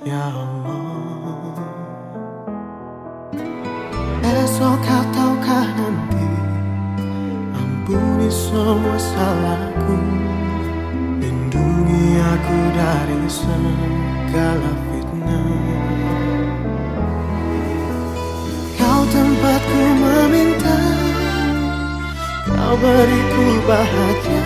Ya Allah, esok ataukah nanti, ampuni semua salahku, lindungi aku dari segala fitnah. Kau tempatku meminta, kau beriku bahagia,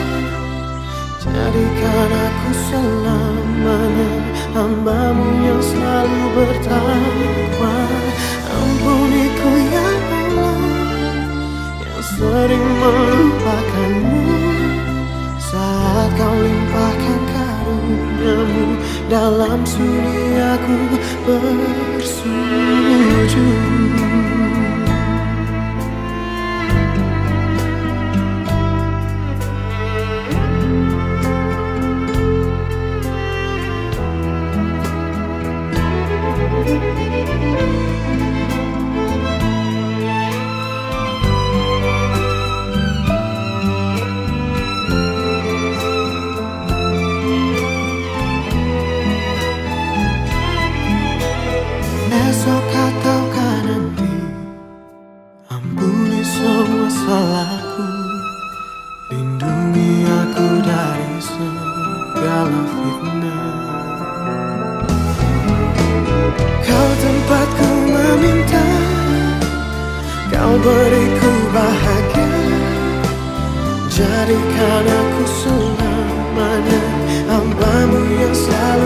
jadikan aku selamanya hamba-Mu yang selalu bertakwa. Ampuniku ya Allah, yang sering melupakan-Mu saat Kau limpahkan karunia-Mu dalam sunyi aku bersujud. Esok ataukah nanti, ampuni semua salahku, lindungi aku dari segala fitnah. Kau tempatku meminta, Kau beriku bahagia, jadikan aku selamanya hamba-Mu yang selalu